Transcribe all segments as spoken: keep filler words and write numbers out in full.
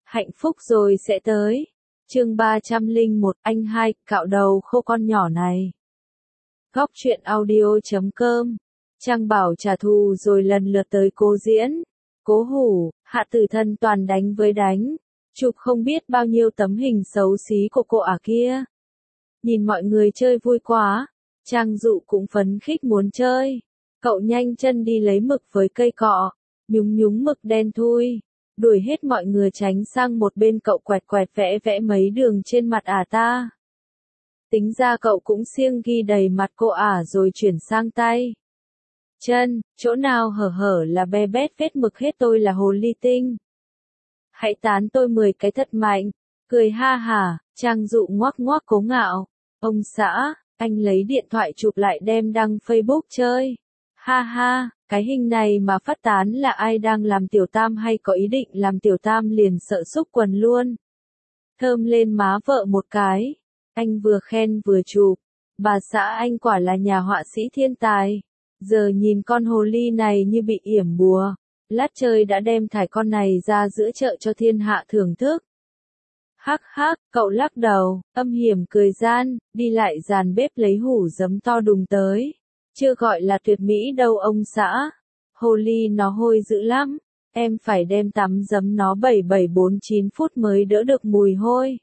Hạnh phúc rồi sẽ tới. Chương ba trăm lẻ một, anh hai, cạo đầu khô con nhỏ này. Góc truyện audio chấm com. Trang Bảo trả thù rồi lần lượt tới Cố Diễn, Cố Hủ, Hạ Tử Thân toàn đánh với đánh. Chụp không biết bao nhiêu tấm hình xấu xí của cô ả kia. Nhìn mọi người chơi vui quá, Trang Dụ cũng phấn khích muốn chơi. Cậu nhanh chân đi lấy mực với cây cọ, nhúng nhúng mực đen thui, đuổi hết mọi người tránh sang một bên. Cậu quẹt quẹt vẽ vẽ mấy đường trên mặt ả ta. Tính ra cậu cũng siêng ghi đầy mặt cô ả rồi chuyển sang tay. Chân, chỗ nào hở hở là be bét vết mực hết. Tôi là hồ ly tinh. Hãy tán tôi mười cái thật mạnh. Cười ha hả, Trang Dụ ngoác ngoác Cố Ngạo. Ông xã, anh lấy điện thoại chụp lại đem đăng Facebook chơi. Ha ha, cái hình này mà phát tán là ai đang làm tiểu tam hay có ý định làm tiểu tam liền sợ xúc quần luôn. Thơm lên má vợ một cái. Anh vừa khen vừa chụp. Bà xã anh quả là nhà họa sĩ thiên tài. Giờ nhìn con hồ ly này như bị yểm bùa. Lát chơi đã đem thải con này ra giữa chợ cho thiên hạ thưởng thức. Hắc hắc, cậu lắc đầu, âm hiểm cười gian, đi lại dàn bếp lấy hủ giấm to đùng tới. Chưa gọi là tuyệt mỹ đâu ông xã. Hồ ly nó hôi dữ lắm. Em phải đem tắm giấm nó bảy bảy bốn chín phút mới đỡ được mùi hôi.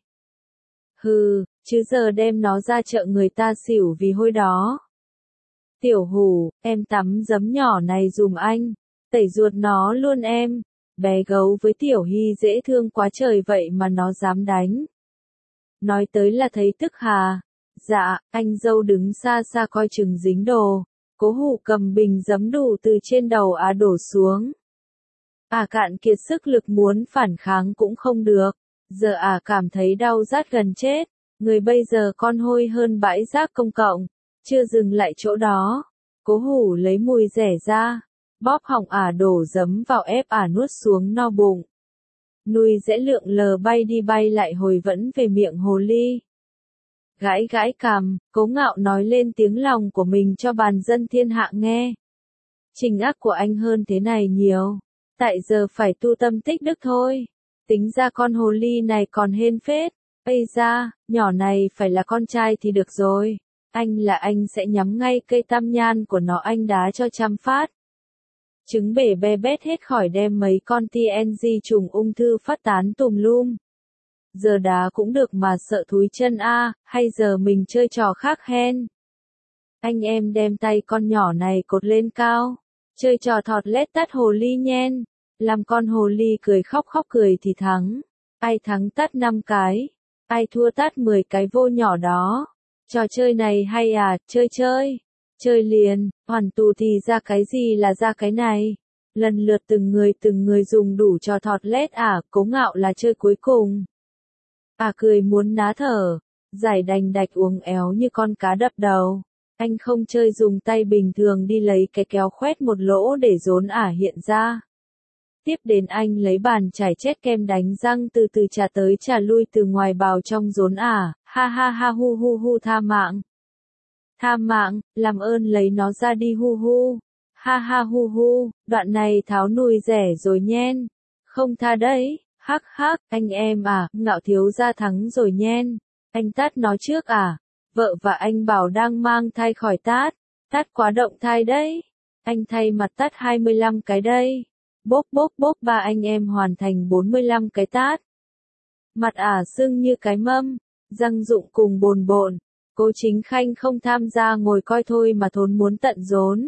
Hừ, chứ giờ đem nó ra chợ người ta xỉu vì hôi đó. Tiểu Hủ, em tắm giấm nhỏ này dùm anh. Tẩy ruột nó luôn em. Bé gấu với Tiểu Hy dễ thương quá trời vậy mà nó dám đánh. Nói tới là thấy tức hà. Dạ, anh dâu đứng xa xa coi chừng dính đồ. Cố Hủ cầm bình giấm đủ từ trên đầu á đổ xuống. À cạn kiệt sức lực muốn phản kháng cũng không được. Giờ à cảm thấy đau rát gần chết. Người bây giờ con hôi hơn bãi rác công cộng. Chưa dừng lại chỗ đó. Cố Hủ lấy mùi rẻ ra. Bóp họng ả đổ giấm vào ép ả nuốt xuống no bụng. Nuôi dễ lượng lờ bay đi bay lại hồi vẫn về miệng hồ ly. Gãi gãi cằm, Cố Ngạo nói lên tiếng lòng của mình cho bàn dân thiên hạ nghe. Trình ác của anh hơn thế này nhiều. Tại giờ phải tu tâm tích đức thôi. Tính ra con hồ ly này còn hên phết. Ây da, nhỏ này phải là con trai thì được rồi. Anh là anh sẽ nhắm ngay cây tam nhan của nó anh đá cho trăm phát. Trứng bể be bét hết khỏi đem mấy con tê en giê trùng ung thư phát tán tùm lum. Giờ đá cũng được mà sợ thúi chân a, hay giờ mình chơi trò khác hen. Anh em đem tay con nhỏ này cột lên cao. Chơi trò thọt lết tát hồ ly nhen. Làm con hồ ly cười khóc khóc cười thì thắng. Ai thắng tát năm cái. Ai thua tát mười cái vô nhỏ đó. Trò chơi này hay à, chơi chơi. Chơi liền, hoàn tù thì ra cái gì là ra cái này. Lần lượt từng người từng người dùng đủ trò thọt lét à, Cố Ngạo là chơi cuối cùng. À cười muốn ná thở, giải đành đạch uống éo như con cá đập đầu. Anh không chơi dùng tay bình thường đi lấy cái kéo khoét một lỗ để rốn ả hiện ra. Tiếp đến anh lấy bàn chải chét kem đánh răng từ từ chà tới chà lui từ ngoài vào trong rốn ả, ha ha ha hu hu hu tha mạng. Tha mạng, làm ơn lấy nó ra đi hu hu. Ha ha hu hu, đoạn này tháo nùi rẻ rồi nhen. Không tha đấy, hắc hắc, anh em à, Ngạo thiếu gia thắng rồi nhen. Anh tát nó trước à, vợ và anh bảo đang mang thai khỏi tát. Tát quá động thai đấy. Anh thay mặt tát hai mươi lăm cái đây. Bốp bốp bốp ba anh em hoàn thành bốn mươi lăm cái tát. Mặt ả sưng như cái mâm, răng rụng cùng bồn bộn. Cố Chính Khanh không tham gia ngồi coi thôi mà thốn muốn tận rốn.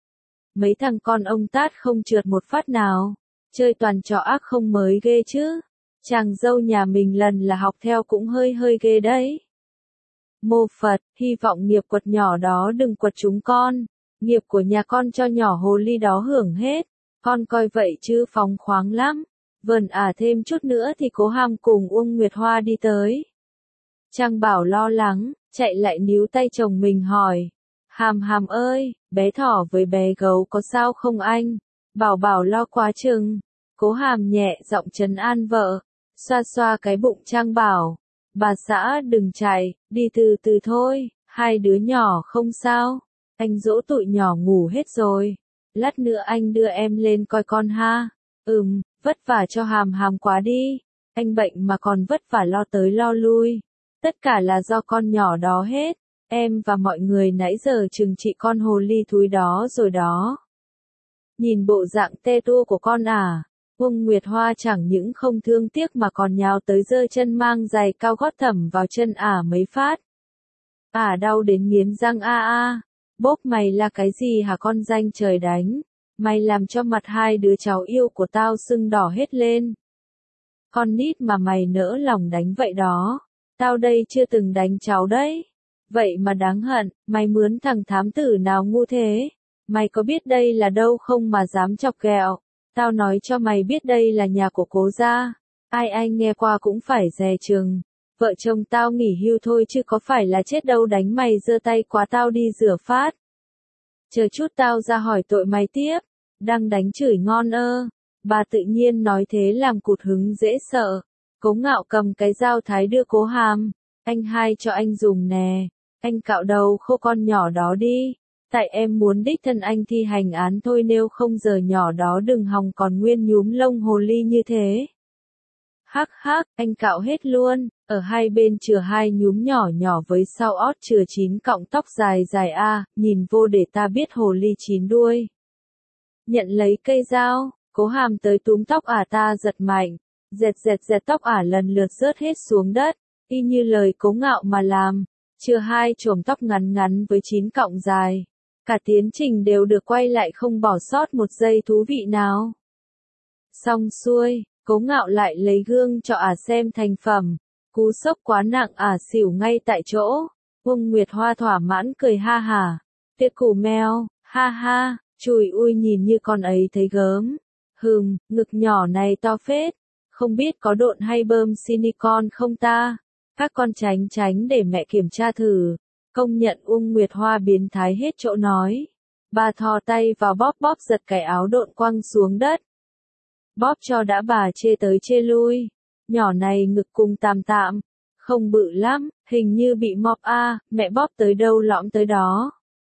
Mấy thằng con ông tát không trượt một phát nào. Chơi toàn trò ác không mới ghê chứ. Chàng dâu nhà mình lần là học theo cũng hơi hơi ghê đấy. Mô Phật, hy vọng nghiệp quật nhỏ đó đừng quật chúng con. Nghiệp của nhà con cho nhỏ hồ ly đó hưởng hết. Con coi vậy chứ phóng khoáng lắm. Vần à thêm chút nữa thì Cố Hàm cùng Uông Nguyệt Hoa đi tới. Trang Bảo lo lắng, chạy lại níu tay chồng mình hỏi. Hàm Hàm ơi, bé thỏ với bé gấu có sao không anh? Bảo Bảo lo quá chừng. Cố Hàm nhẹ giọng trấn an vợ. Xoa xoa cái bụng Trang Bảo. Bà xã đừng chạy, đi từ từ thôi, hai đứa nhỏ không sao. Anh dỗ tụi nhỏ ngủ hết rồi. Lát nữa anh đưa em lên coi con ha. Ừm, vất vả cho Hàm Hàm quá đi. Anh bệnh mà còn vất vả lo tới lo lui. Tất cả là do con nhỏ đó hết. Em và mọi người nãy giờ trừng trị con hồ ly thúi đó rồi đó. Nhìn bộ dạng tê tua của con à. Uông Nguyệt Hoa chẳng những không thương tiếc mà còn nhào tới giơ chân mang giày cao gót thẩm vào chân ả mấy phát. Ả đau đến nghiến răng a a. Bốp mày là cái gì hả con danh trời đánh. Mày làm cho mặt hai đứa cháu yêu của tao sưng đỏ hết lên. Con nít mà mày nỡ lòng đánh vậy đó. Tao đây chưa từng đánh cháu đấy. Vậy mà đáng hận, mày mướn thằng thám tử nào ngu thế. Mày có biết đây là đâu không mà dám chọc ghẹo. Tao nói cho mày biết đây là nhà của cố gia. Ai anh nghe qua cũng phải dè chừng. Vợ chồng tao nghỉ hưu thôi chứ có phải là chết đâu đánh mày giơ tay quá tao đi rửa phát. Chờ chút tao ra hỏi tội mày tiếp. Đang đánh chửi ngon ơ. Bà tự nhiên nói thế làm cụt hứng dễ sợ. Cố Ngạo cầm cái dao thái đưa Cố Hàm. Anh hai cho anh dùng nè. Anh cạo đầu khô con nhỏ đó đi. Tại em muốn đích thân anh thi hành án thôi nếu không giờ nhỏ đó đừng hòng còn nguyên nhúm lông hồ ly như thế. Hắc hắc, anh cạo hết luôn. Ở hai bên chừa hai nhúm nhỏ nhỏ với sau ót chừa chín cọng tóc dài dài a, nhìn vô để ta biết hồ ly chín đuôi. Nhận lấy cây dao, Cố Hàm tới túm tóc ả ta giật mạnh, dẹt dẹt dẹt tóc ả lần lượt rớt hết xuống đất, y như lời Cố Ngạo mà làm, chừa hai chùm tóc ngắn ngắn với chín cọng dài. Cả tiến trình đều được quay lại không bỏ sót một giây thú vị nào. Xong xuôi, Cố Ngạo lại lấy gương cho ả xem thành phẩm. Cú sốc quá nặng ả xỉu ngay tại chỗ. Uông Nguyệt Hoa thỏa mãn cười ha hả. Tiết củ mèo, ha ha, chùi ui nhìn như con ấy thấy gớm. Hừm, ngực nhỏ này to phết. Không biết có độn hay bơm silicon không ta? Các con tránh tránh để mẹ kiểm tra thử. Công nhận Uông Nguyệt Hoa biến thái hết chỗ nói. Bà thò tay vào bóp bóp giật cái áo độn quăng xuống đất. Bóp cho đã bà chê tới chê lui. Nhỏ này ngực cùng tạm tạm. Không bự lắm, hình như bị mọp a, mẹ bóp tới đâu lõm tới đó.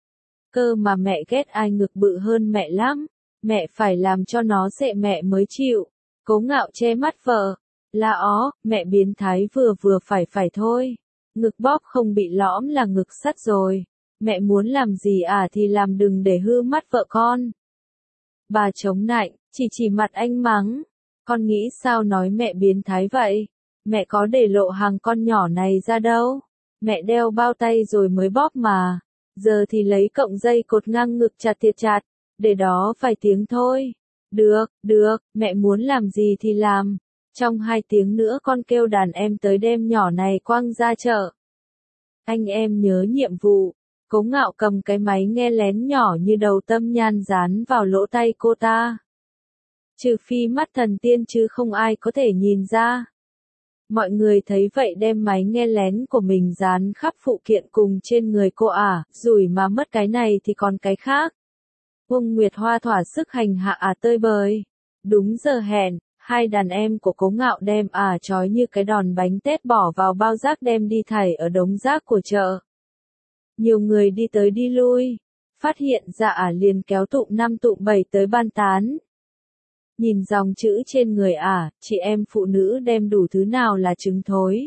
Cơ mà mẹ ghét ai ngực bự hơn mẹ lắm. Mẹ phải làm cho nó sệ mẹ mới chịu. Cố Ngạo che mắt vợ. Là ó, mẹ biến thái vừa vừa phải phải thôi. Ngực bóp không bị lõm là ngực sắt rồi. Mẹ muốn làm gì à thì làm đừng để hư mắt vợ con. Bà chống nạnh, chỉ chỉ mặt anh mắng. Con nghĩ sao nói mẹ biến thái vậy? Mẹ có để lộ hàng con nhỏ này ra đâu. Mẹ đeo bao tay rồi mới bóp mà. Giờ thì lấy cọng dây cột ngang ngực chặt thiệt chặt. Để đó vài tiếng thôi. Được, được, mẹ muốn làm gì thì làm. Trong hai tiếng nữa con kêu đàn em tới đem nhỏ này quăng ra chợ. Anh em nhớ nhiệm vụ. Cố Ngạo cầm cái máy nghe lén nhỏ như đầu tâm nhan dán vào lỗ tay cô ta. Trừ phi mắt thần tiên chứ không ai có thể nhìn ra. Mọi người thấy vậy đem máy nghe lén của mình dán khắp phụ kiện cùng trên người cô ả, rủi mà mất cái này thì còn cái khác. Uông Nguyệt Hoa thỏa sức hành hạ ả tơi bời. Đúng giờ hẹn, hai đàn em của Cố Ngạo đem ả trói như cái đòn bánh tét bỏ vào bao rác đem đi thảy ở đống rác của chợ. Nhiều người đi tới đi lui, phát hiện ra ả liền kéo tụm năm tụm bảy tới ban tán. Nhìn dòng chữ trên người ả, chị em phụ nữ đem đủ thứ nào là trứng thối.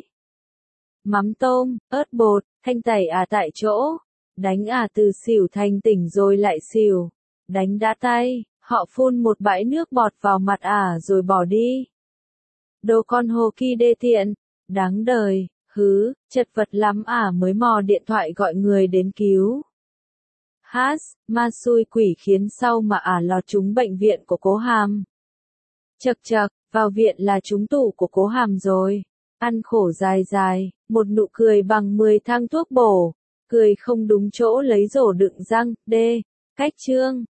Mắm tôm, ớt bột, thanh tẩy ả tại chỗ. Đánh ả từ xỉu thành tỉnh rồi lại xỉu. Đánh đã tay, họ phun một bãi nước bọt vào mặt ả rồi bỏ đi. Đồ con hồ kỳ đê tiện, đáng đời, hứ, chật vật lắm ả mới mò điện thoại gọi người đến cứu. Hát, ma xui quỷ khiến sau mà ả lọt trúng bệnh viện của Cố Hàm. Chật chật, vào viện là trúng tủ của Cố Hàm rồi. Ăn khổ dài dài, một nụ cười bằng mười thang thuốc bổ. Cười không đúng chỗ lấy rổ đựng răng, đê. Cách chương.